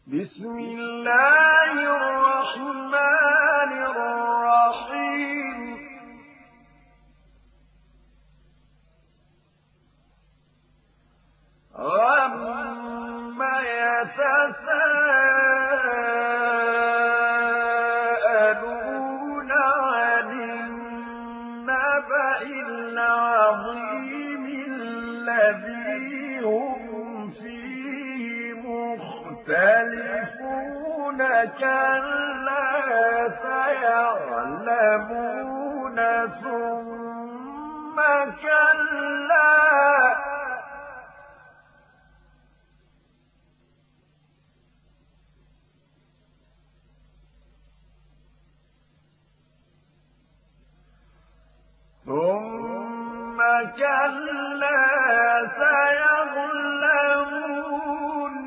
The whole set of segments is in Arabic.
بسم الله الرحمن الرحيم عما يتساءلون عن النبأ العظيم الذي هم فيه مختلفون كلا سيعلمون ثم كلا سيعلمون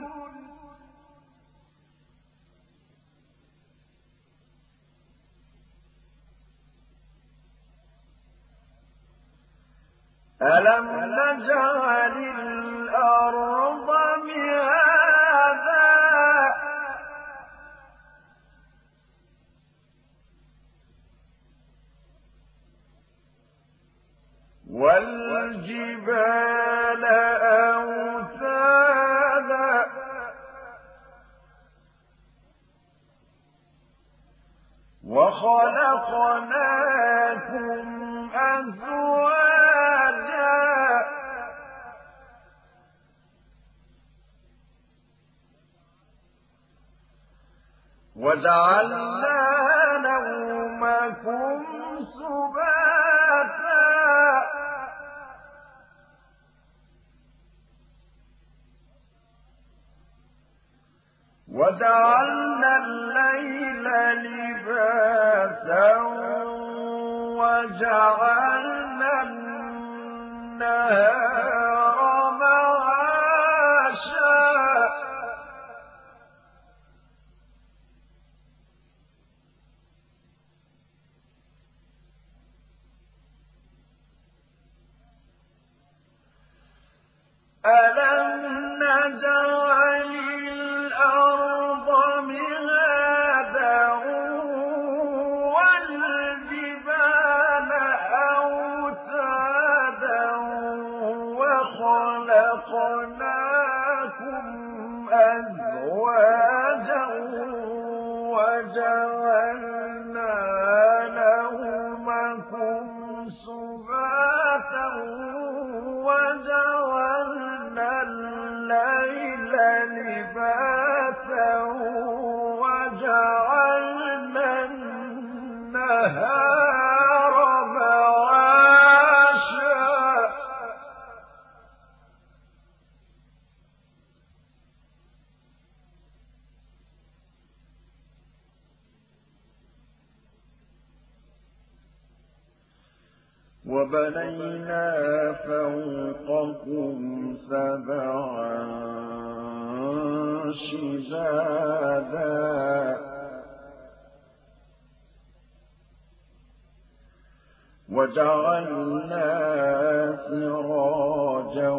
ألم نجعل الأرض مهادا والجبال أوتادا وخلقناكم أزواجا وجعلنا نومكم سباتا وجعلنا الليل لباسا وجعلنا النهار معاشا ألم نجعل الأرض مهادا والجبال أوتادا وخلقناكم أزواجا وجعلنا نومكم سباتا وجعلنا الليل لباسا وجعلنا النهار معاشا وبنينا فوقكم سبعا شدادا وجعلنا سراجا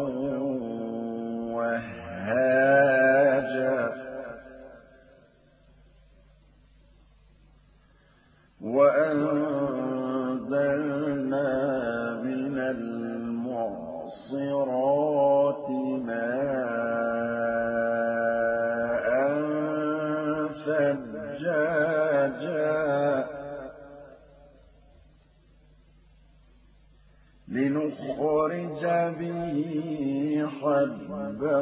وهاجا وأنزلنا من المعصرات ماء ثجاجا لنخرج به حبا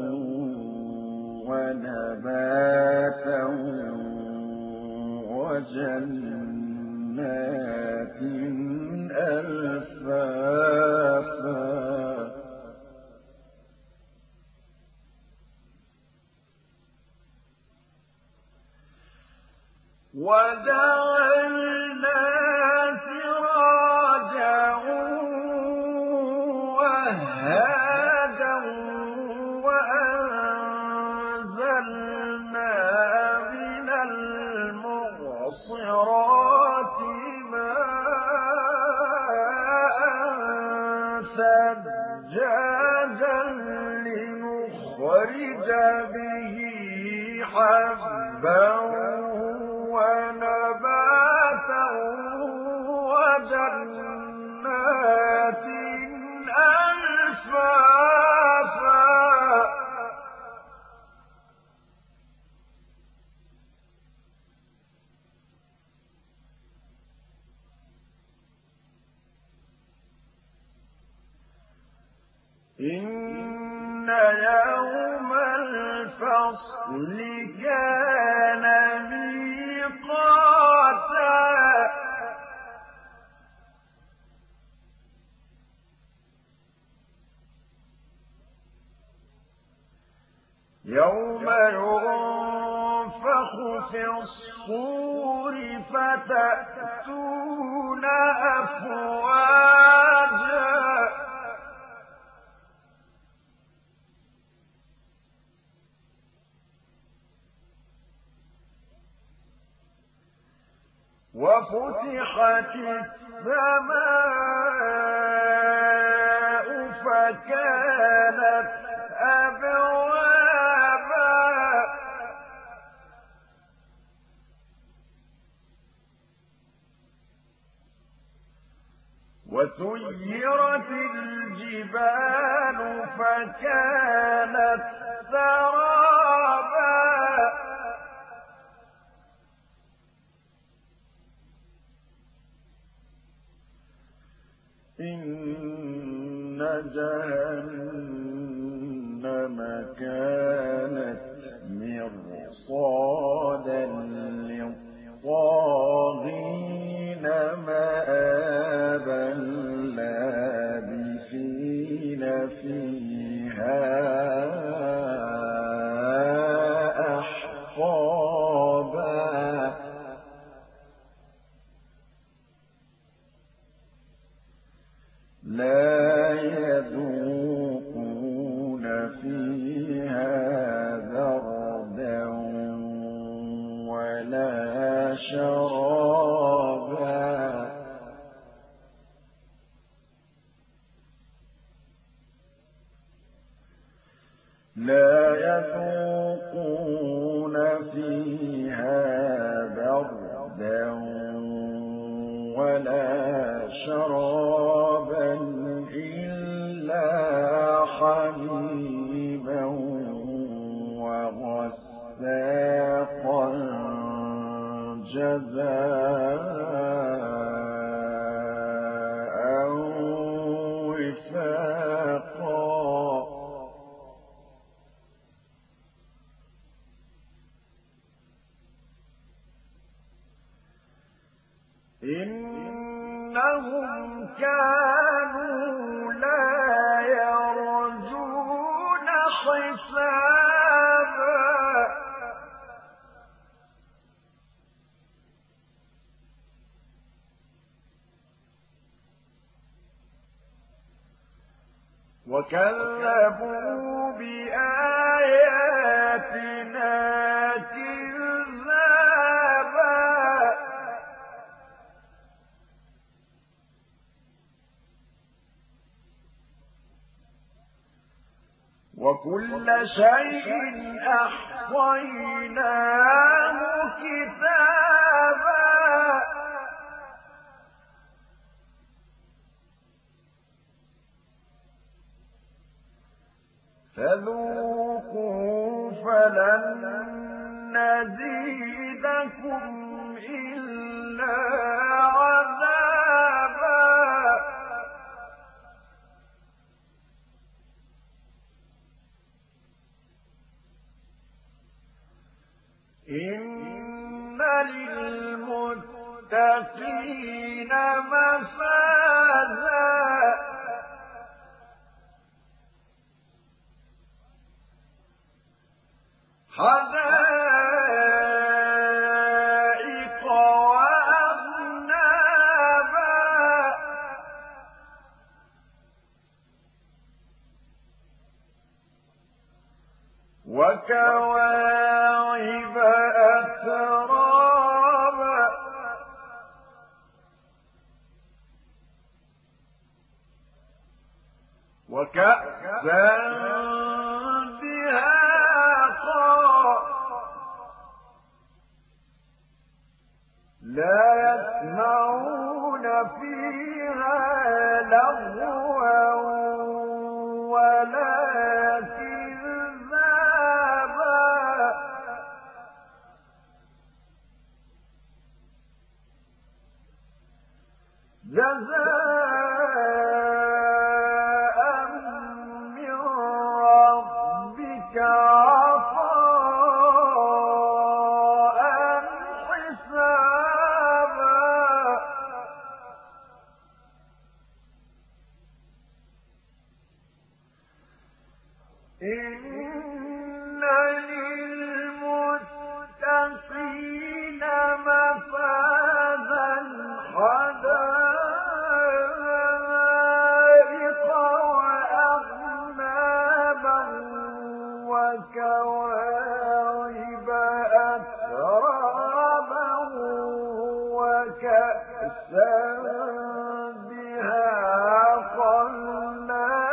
ونباتا وجنات ألفافا وجعلنا سراجا وهاجا وأنزلنا من المعصرات ماء ثجاجا لنخرج به حبا ونباتا وجنات ألفافا إن يوم الفصل كان ميقاتا يوم ينفخ في الصور فتأتون أفواجا وفتحت السماء فكانت أبوابا وسيرت الجبال فكانت سرابا إن جهنم كانت مرصادا للطاغين مآبا لابثين فيها أحقابا لا يذوقون فيها بردا ولا شرابا لا يذوقون فيها بردا ولا شرابا إلا حميما وغساقا جزاء وفاقا إنهم كانوا لا يرجون حسابا وكذبوا بآياتنا كذابا وكل شيء أحصيناه كتابا فذوقوا فلن نزيدكم إلا عذابا إن للمتقين مفازا حدائق وأعنابا وكواعب أترابا وكأسا دهاقا لا يسمعون فيها لغوا ولا كذابا جزاء من ربك عطاء حسابا إن للمتقين مفازا حدائق وأعنابا وكواعب أترابا وكأسا دهاقا لا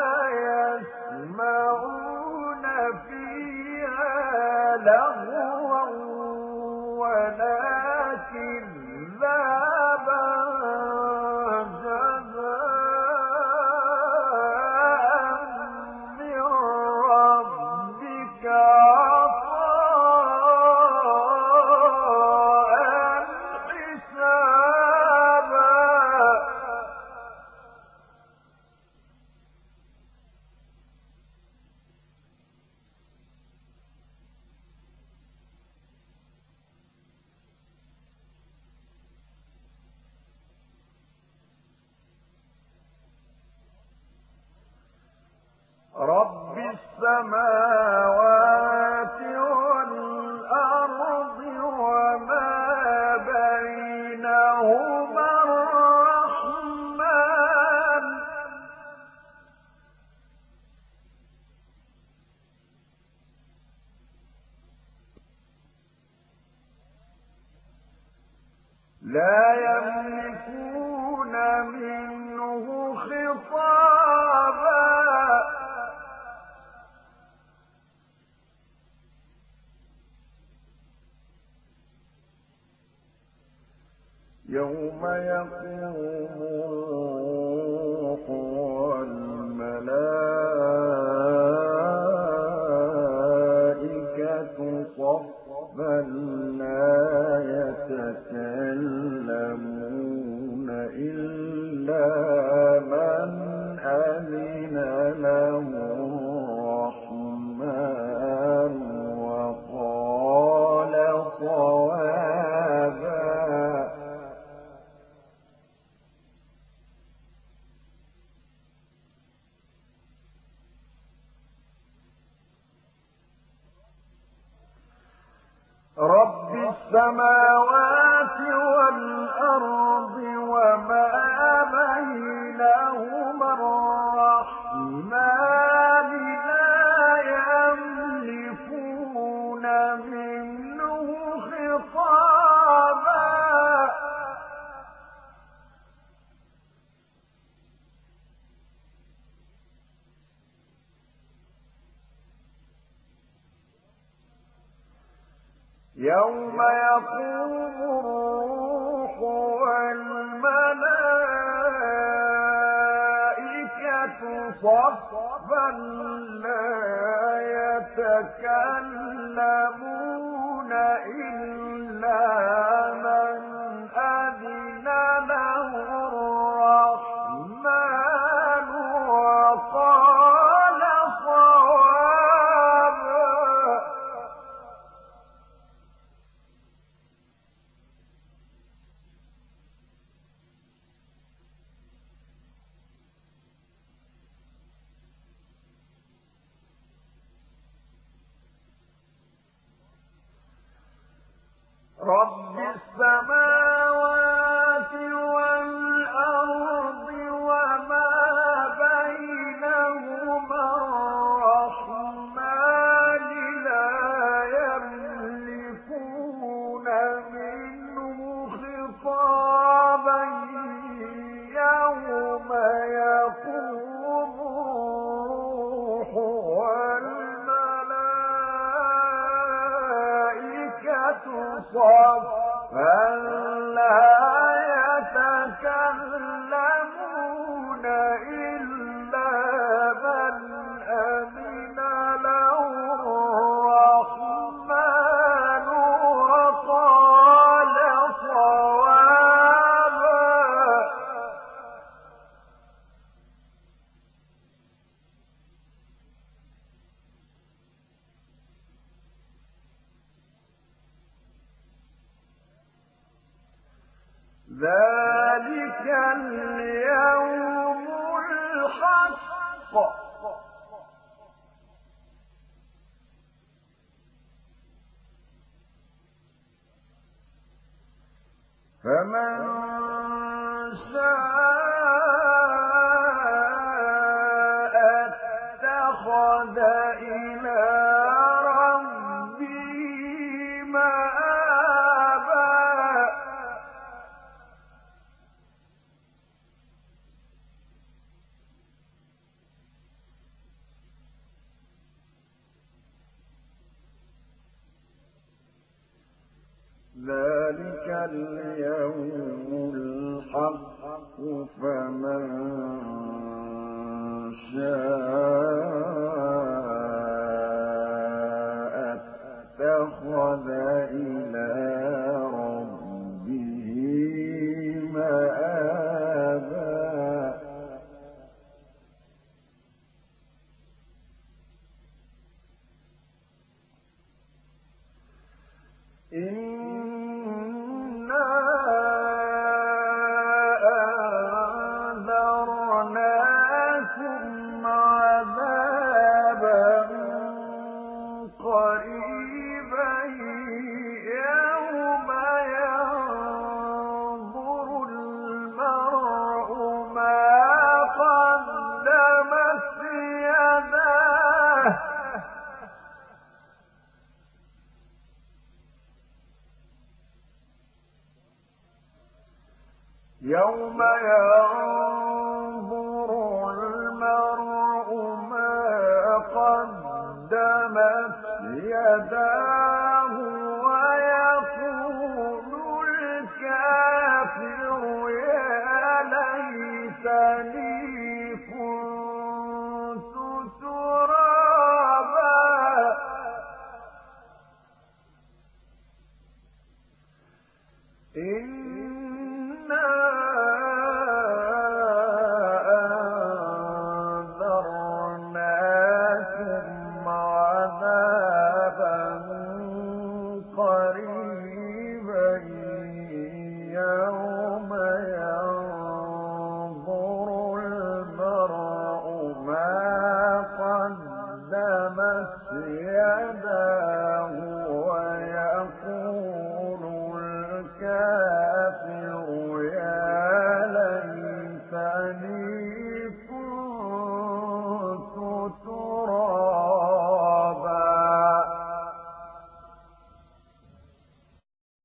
يسمعون فيها لغوا ولا كذابا جزاء من ربك عطاء حسابا رب السماوات والأرض وما بينهما الرحمن لا يملكون منه خطابا يوم يقوم الروح والملائكة صفا لا يتكلمون إلا من أذن له الرحمن وقال صوابا رب السماوات والأرض وما بينهما الرحمن لا يملكون منه خطابا يوم يقوم الروح والملائكة صفا لا يتكلمون إلا من أذن له الرحمن وقال صوابا رب السماوات والأرض وما بينهما الرحمن لا يملكون منه خطابا يوم يقوم الروح والملائكة صفا لا ذلك اليوم الحق فمن شاء اتخذ إلى ربه مآبا ذلك اليوم الحق فمن شاء اتخذ إلى ربه مآبا إنا أنذرناكم عذابا قريبا يوم ينظر المرء ما قدمت يداه يوم ينظر المرء ما قدمت يداه ويقول الكافر يا ليتني كنت ترابا إنا